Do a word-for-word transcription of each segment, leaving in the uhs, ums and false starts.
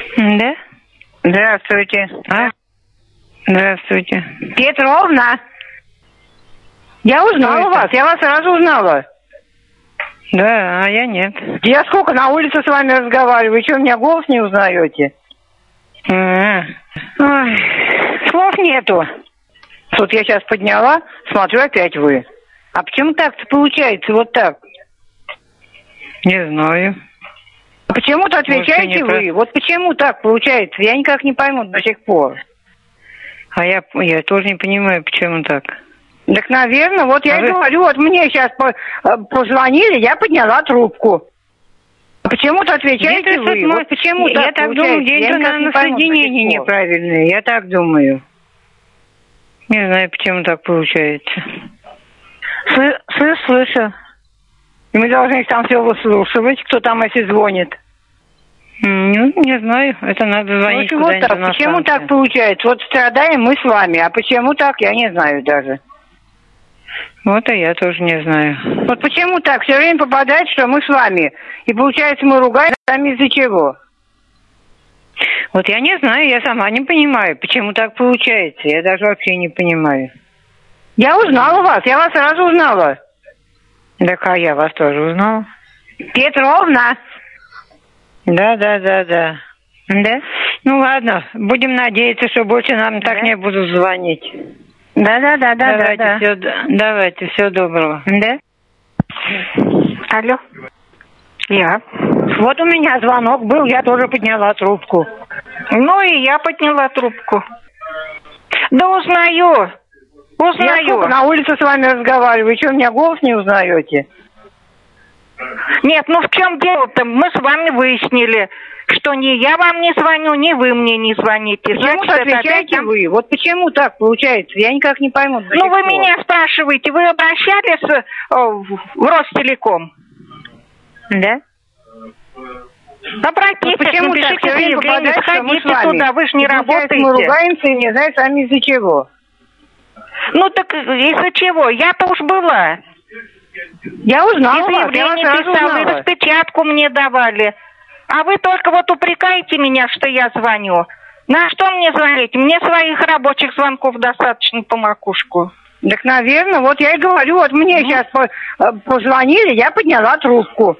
Да? Здравствуйте. А? Здравствуйте. Петровна, я узнала вас, я вас сразу узнала. Да, а я нет. Я сколько на улице с вами разговариваю, что, меня голос не узнаете? А-а-а. Ой, слов нету. Вот я сейчас подняла, смотрю, опять вы. А почему так-то получается, вот так? Не знаю. Почему-то отвечаете Может, вы. не Вот почему так получается? Я никак не пойму до сих пор. А я, я тоже не понимаю, почему так. Так, наверное, вот я а и вы... говорю, вот мне сейчас по, позвонили, я подняла трубку. Почему-то отвечаете Где-то вы. мой... Вот почему я так так получается? думаю, где-то на, на соединении неправильное. Я так думаю. Не знаю, почему так получается. Слышу, слышу. И мы должны их там все выслушивать, кто там если звонит. Ну, не знаю, это надо звонить ну, вот так. Почему так получается? Вот страдаем мы с вами, а почему так, я не знаю даже. Вот и я тоже не знаю. Вот почему так? Все время попадает, что мы с вами. И получается, мы ругаемся сами из-за чего? Вот я не знаю, я сама не понимаю, почему так получается. Я даже вообще не понимаю. Я узнала вас, я вас сразу узнала. Так, а я вас тоже узнала. Петровна. Да, да, да, да. Да? Ну ладно, будем надеяться, что больше нам так да? не будут звонить. Да, да, да, да, давайте, да. Все, давайте, всего доброго. Да? Алло. Я. Вот у меня звонок был, я тоже подняла трубку. Ну и я подняла трубку. Да узнаю. Узнаю. Я на улице с вами разговариваю, что, меня голос не узнаете? Нет, ну в чем дело-то? Мы с вами выяснили, что ни я вам не звоню, ни вы мне не звоните. Почему отвечаете опять... вы? Вот почему так получается? Я никак не пойму. Ну вы меня спрашиваете, вы обращались о, в Ростелеком? Да? Обратитесь, вот почему напишите так заявление, сходите туда, вы же не работаете. Мы ругаемся и не знаю сами из-за чего. Ну так из-за чего? Я-то уж была. Я узнала и вас, я вас сразу писала, узнала. И распечатку мне давали. А вы только вот упрекаете меня, что я звоню. На что мне звонить? Мне своих рабочих звонков достаточно по макушку. Так, наверное, вот я и говорю, вот мне mm. сейчас позвонили, я подняла трубку.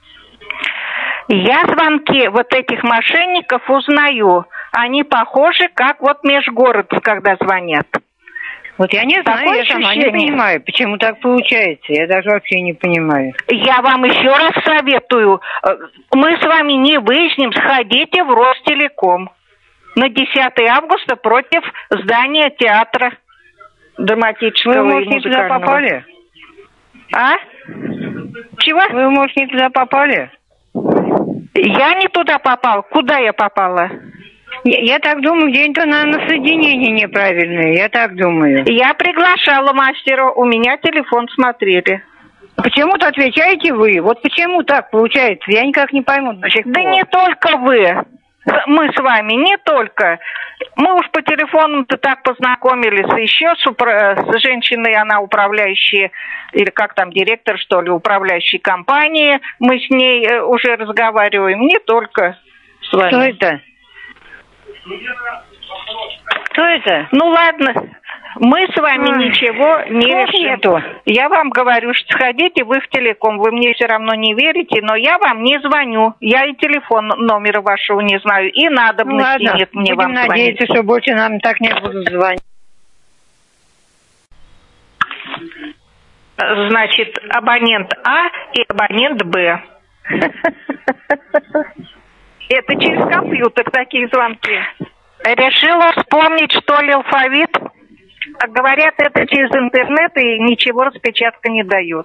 Я звонки вот этих мошенников узнаю. Они похожи, как вот межгородцы, когда звонят. Вот я не знаю, Такое я сама не понимаю, почему так получается. Я даже вообще не понимаю. Я вам еще раз советую. Мы с вами не выясним, сходите в Ростелеком на десятое августа против здания театра драматического. Вы, может, не туда попали? А? Чего? Вы, может, не туда попали? Я не туда попал. Куда я попала? Я, я так думаю, где-то на, на соединении неправильное, я так думаю. Я приглашала мастера, у меня телефон смотрели. Почему-то отвечаете вы. Вот почему так получается, я никак не пойму до сих пор. Да не только вы. Мы с вами, не только. Мы уж по телефону-то так познакомились. Еще с, упра... с женщиной, она управляющая, или как там, директор, что ли, управляющей компании. Мы с ней уже разговариваем, не только с вами. Кто это? Кто это? Ну ладно, мы с вами Ой, ничего не решим. Нету. Я вам говорю, что сходите вы в Телеком. Вы мне все равно не верите, но я вам не звоню. Я и телефон номера вашего не знаю. И надобности ну, нет мне Будем вам звонить. надеяться, что больше нам так не будут звонить. Значит, абонент А и абонент Б. Это через компьютер такие звонки. Решила вспомнить, что ли, алфавит. А говорят, это через интернет, и ничего распечатка не дает.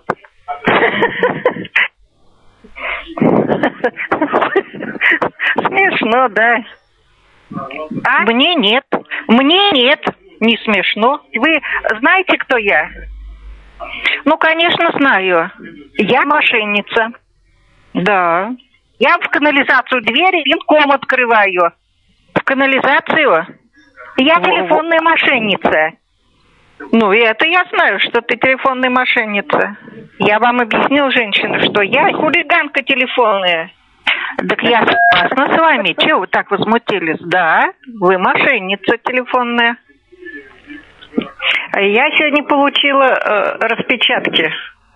Смешно, да. А? Мне нет. Мне нет. Не смешно. Вы знаете, кто я? Ну, конечно, знаю. Я мошенница. Да. Я в канализацию двери винком открываю. В канализацию? Я телефонная мошенница. Ну, и это я знаю, что ты телефонная мошенница. Я вам объяснил, женщина, что я хулиганка телефонная. Так я согласна с вами. Чего вы так возмутились? Да, вы мошенница телефонная. Я сегодня получила э, распечатки.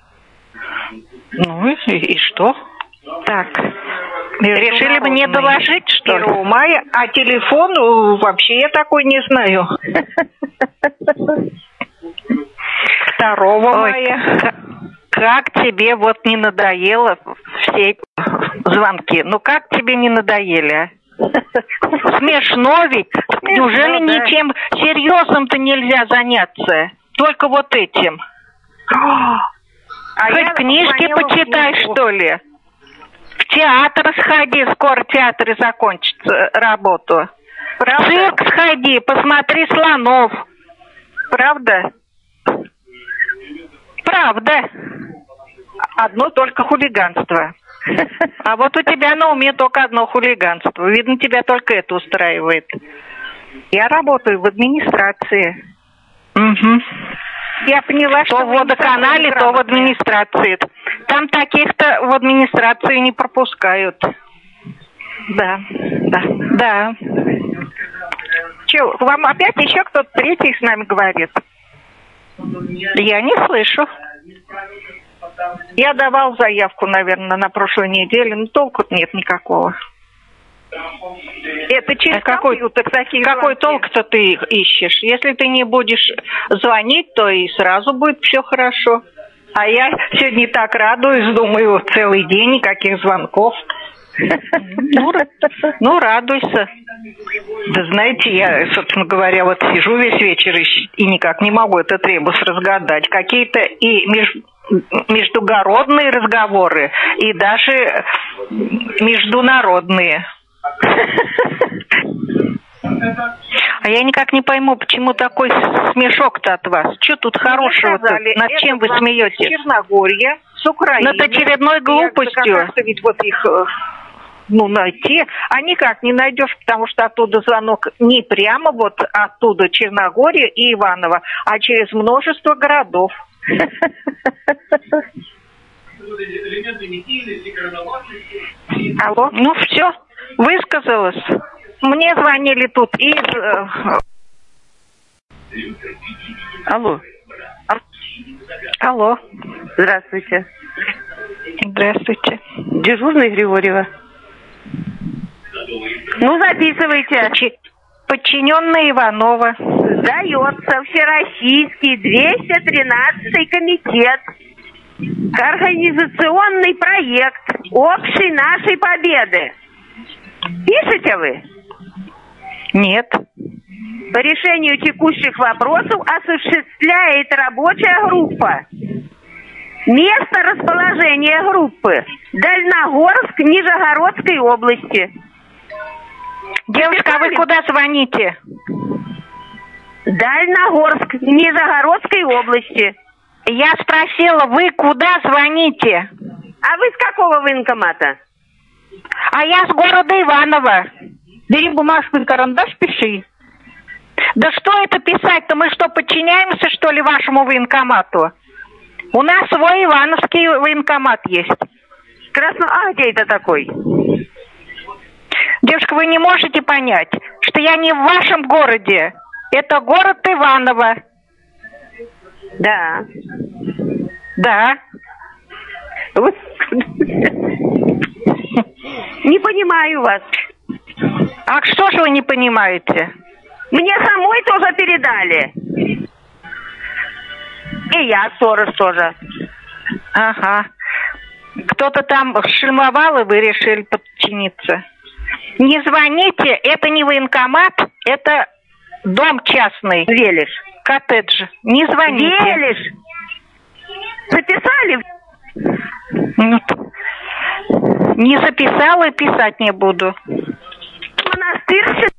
Ну и, и что? Так. Решили мне доложить, что ли? первого мая, а телефон вообще я такой не знаю. второго мая. Как тебе вот не надоело все эти звонки? Ну как тебе не надоели, а? Смешно ведь. Неужели ничем серьезным-то нельзя заняться? Только вот этим. Хоть книжки почитай, что ли? В театр сходи, скоро в театре закончится работу. В цирк сходи, посмотри слонов. Правда? Правда. Одно только хулиганство. А вот у тебя на уме только одно хулиганство. Видно, тебя только это устраивает. Я работаю в администрации. Угу. Я поняла, что то в водоканале, то в администрации. Там таких-то в администрации не пропускают. Да, да, да. Че, вам опять еще кто-то третий с нами говорит? Я не слышу. Я давал заявку, наверное, на прошлой неделе, но толку нет никакого. Это через а какой, такие какой толк-то ты ищешь? Если ты не будешь звонить, то и сразу будет все хорошо. А я сегодня так радуюсь, думаю, целый день никаких звонков. Ну, ну, радуйся. Да знаете, я, собственно говоря, вот сижу весь вечер и, и никак не могу этот ребус разгадать. Какие-то и меж, междугородные разговоры, и даже международные. А я никак не пойму, почему такой смешок-то от вас. Что тут хорошего-то? Над чем вы смеетесь? Черногория, с Украины. Над очередной глупостью. Как-то ведь вот их, ну, найти, а никак не найдешь, потому что оттуда звонок не прямо вот оттуда Черногория и Иваново, а через множество городов. Алло? Ну все, высказалась. Мне звонили тут из... Алло. Алло. Здравствуйте. Здравствуйте. Дежурный Григорьева. Ну, записывайте. Подчиненная Иванова. Сдается Всероссийский двести тринадцатый комитет. Организационный проект общей нашей победы. Пишете вы? Нет. По решению текущих вопросов осуществляет рабочая группа. Место расположения группы Дальногорск Нижегородской области. Девушка, а вы куда звоните? Дальногорск Нижегородской области. Я спросила, вы куда звоните? А вы с какого военкомата? А я с города Иваново. Бери бумажку и карандаш, пиши. Да что это писать-то? Мы что, подчиняемся, что ли, вашему военкомату? У нас свой ивановский военкомат есть. Красно... А где это такой? Девушка, вы не можете понять, что я не в вашем городе. Это город Иваново. Да. Да. Не понимаю вас. А что же вы не понимаете? Мне самой тоже передали. И я, сторож тоже. Ага. Кто-то там шельмовал, и вы решили подчиниться. Не звоните, это не военкомат, это дом частный. Велиш. Коттедж. Не звоните. Велиш. Записали? Ну, не записала и писать не буду. Монастырь.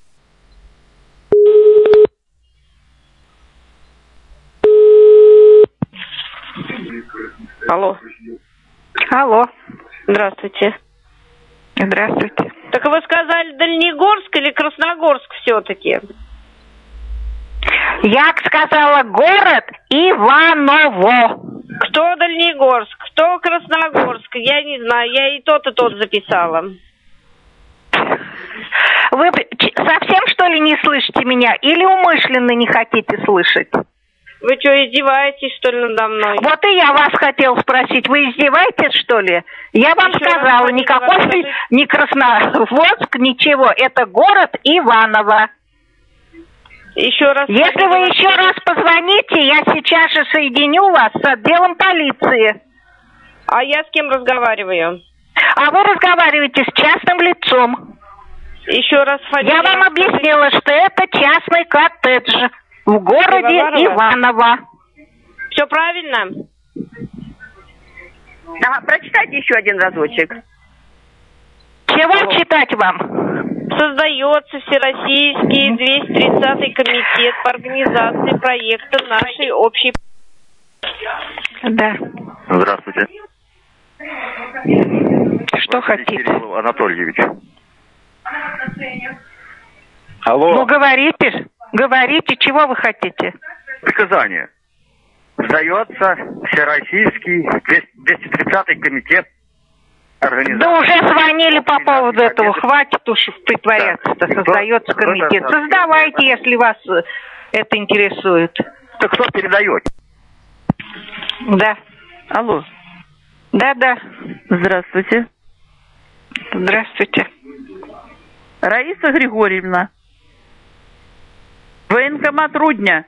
Алло. Алло. Здравствуйте. Здравствуйте. Так вы сказали Дальнегорск или Красногорск все-таки? Я сказала город Иваново. Кто Дальнегорск, кто Красногорск, я не знаю, я и тот, и тот записала. Вы совсем, что ли, не слышите меня? Или умышленно не хотите слышать? Вы что, издеваетесь, что ли, надо мной? Вот и я вас хотел спросить. Вы издеваетесь, что ли? Я вам Еще сказала, раз, никакой раз, не Красногорск, ничего. Это город Иваново. Еще раз. Если вы еще раз позвоните, я сейчас же соединю вас с отделом полиции. А я с кем разговариваю? А вы разговариваете с частным лицом. Еще раз фамилию. Я вам объяснила, что это частный коттедж в городе Иваново. Все правильно? Да, прочитайте еще один разочек. Чего Алло. читать вам? Создается Всероссийский двести тридцатый комитет по организации проекта нашей общей... Да. Здравствуйте. Что хотите? Кирилл Анатольевич. Алло. Ну, говорите, говорите, чего вы хотите? Приказание. Сдается Всероссийский двести тридцатый комитет организации. Да уже звонили по поводу этого. Хватит уж притворяться. Да. Создается Кто, комитет. кто Создавайте, если вас это интересует. Так кто передает? Да. Алло. Да-да. Здравствуйте. Здравствуйте. Раиса Григорьевна. Военкомат Рудня.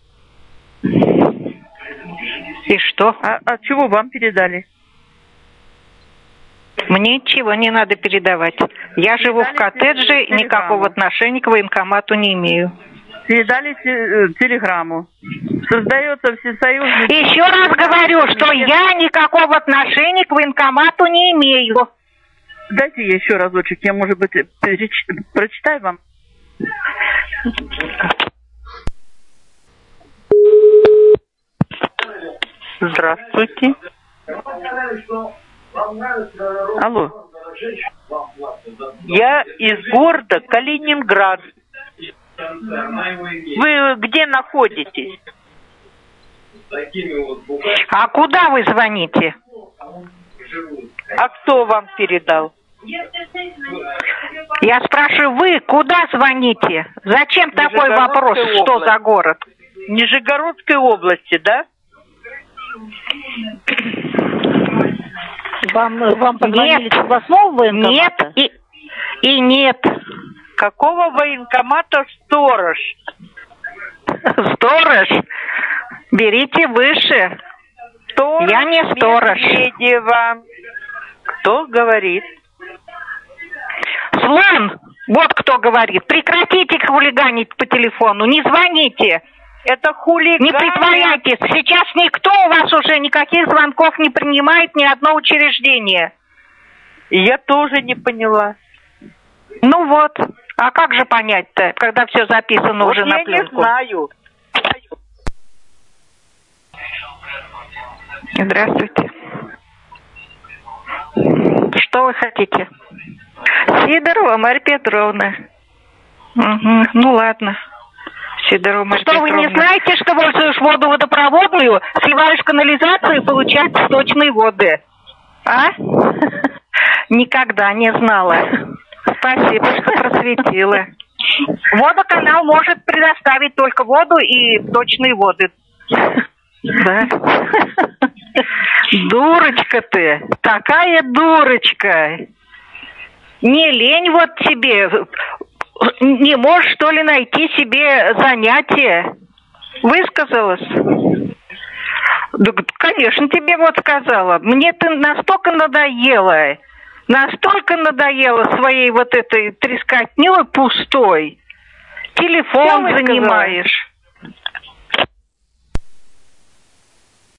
И что? А, а чего вам передали? Мне ничего не надо передавать. Я Передали живу в коттедже, телеграмму. никакого отношения к военкомату не имею. Передали те- телеграмму. Создается всесоюзный... Еще раз говорю, что я никакого отношения к военкомату не имею. Дайте я еще разочек, я, может быть, переч... прочитаю вам. Здравствуйте. Алло. Я из города Калининград. Вы где находитесь? А куда вы звоните? А кто вам передал? Я спрашиваю, вы куда звоните? Зачем такой вопрос? Нижегородская Что область. за город? Нижегородской области, да? Вам, вам позвонили Нет. с областного военкомата? Нет и, и нет. Какого военкомата сторож? Сторож? Берите выше. Сторож Я не сторож. Медведева. Кто говорит? Слон, вот кто говорит. Прекратите хулиганить по телефону, не звоните. Это хулиган. Не притворяйтесь. Сейчас никто у вас уже никаких звонков не принимает, ни одно учреждение. Я тоже не поняла. Ну вот. А как же понять-то, когда все записано Вот уже на я пленку? не знаю. Здравствуйте. Что вы хотите? Сидорова Марья Петровна. Угу. Ну ладно. Сидорова Марья Что, Петровна. Вы не знаете, что пользуешь воду водопроводную, сливаешь в канализацию и получаешь сточные воды? А? Никогда не знала. Спасибо, что просветила. Водоканал может предоставить только воду и сточные воды. Да. Дурочка ты, такая дурочка. Не лень вот тебе, не можешь, что ли, найти себе занятие? Высказалась? Да, конечно, тебе вот сказала. Мне ты настолько надоела, настолько надоела своей вот этой трескотнёй пустой. Телефон занимаешь.